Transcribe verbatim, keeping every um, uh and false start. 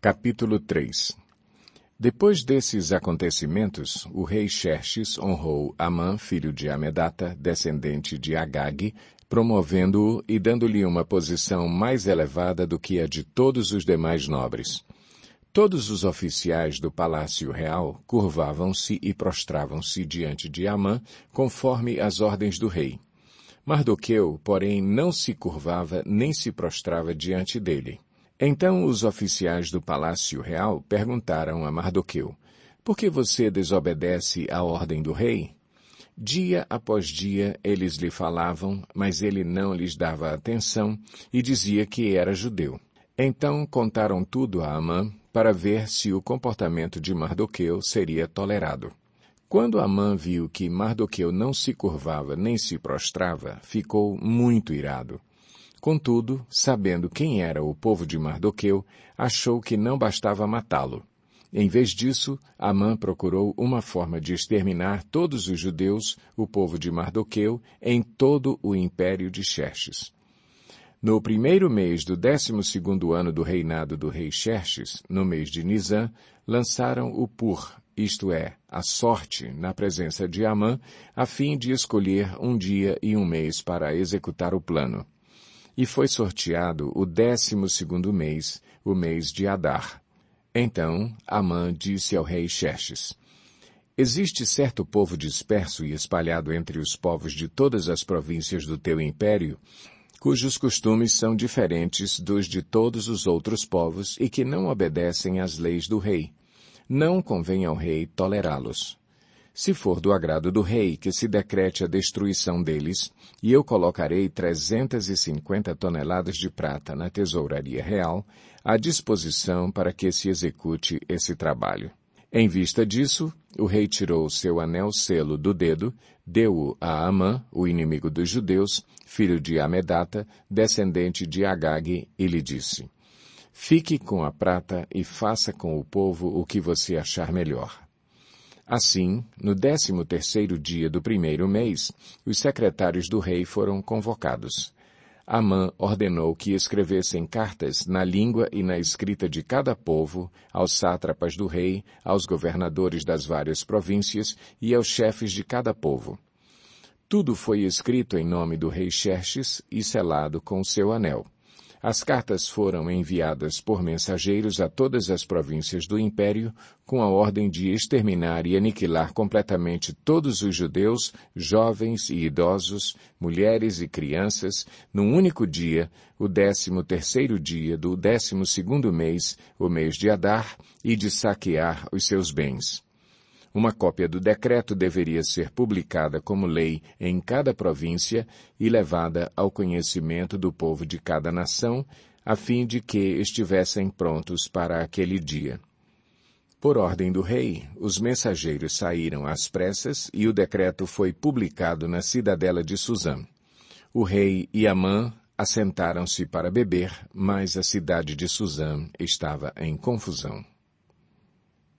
Capítulo três. Depois desses acontecimentos, o rei Xerxes honrou Amã, filho de Amedata, descendente de Agag, promovendo-o e dando-lhe uma posição mais elevada do que a de todos os demais nobres. Todos os oficiais do palácio real curvavam-se e prostravam-se diante de Amã, conforme as ordens do rei. Mardoqueu, porém, não se curvava nem se prostrava diante dele. Então os oficiais do palácio real perguntaram a Mardoqueu: por que você desobedece à ordem do rei? Dia após dia eles lhe falavam, mas ele não lhes dava atenção e dizia que era judeu. Então contaram tudo a Amã para ver se o comportamento de Mardoqueu seria tolerado. Quando Amã viu que Mardoqueu não se curvava nem se prostrava, ficou muito irado. Contudo, sabendo quem era o povo de Mardoqueu, achou que não bastava matá-lo. Em vez disso, Amã procurou uma forma de exterminar todos os judeus, o povo de Mardoqueu, em todo o império de Xerxes. No primeiro mês do décimo segundo ano do reinado do rei Xerxes, no mês de Nisã, lançaram o pur, isto é, a sorte, na presença de Amã, a fim de escolher um dia e um mês para executar o plano. E foi sorteado o décimo segundo mês, o mês de Adar. Então Amã disse ao rei Xerxes: existe certo povo disperso e espalhado entre os povos de todas as províncias do teu império, cujos costumes são diferentes dos de todos os outros povos e que não obedecem às leis do rei. Não convém ao rei tolerá-los. Se for do agrado do rei que se decrete a destruição deles, e eu colocarei trezentas e cinquenta toneladas de prata na tesouraria real, à disposição para que se execute esse trabalho. Em vista disso, o rei tirou seu anel-selo do dedo, deu-o a Amã, o inimigo dos judeus, filho de Amedata, descendente de Agag, e lhe disse: fique com a prata e faça com o povo o que você achar melhor. Assim, no décimo terceiro dia do primeiro mês, os secretários do rei foram convocados. Amã ordenou que escrevessem cartas na língua e na escrita de cada povo, aos sátrapas do rei, aos governadores das várias províncias e aos chefes de cada povo. Tudo foi escrito em nome do rei Xerxes e selado com seu anel. As cartas foram enviadas por mensageiros a todas as províncias do império, com a ordem de exterminar e aniquilar completamente todos os judeus, jovens e idosos, mulheres e crianças, num único dia, o décimo terceiro dia do décimo segundo mês, o mês de Adar, e de saquear os seus bens. Uma cópia do decreto deveria ser publicada como lei em cada província e levada ao conhecimento do povo de cada nação, a fim de que estivessem prontos para aquele dia. Por ordem do rei, os mensageiros saíram às pressas e o decreto foi publicado na cidadela de Suzã. O rei e Amã assentaram-se para beber, mas a cidade de Suzã estava em confusão.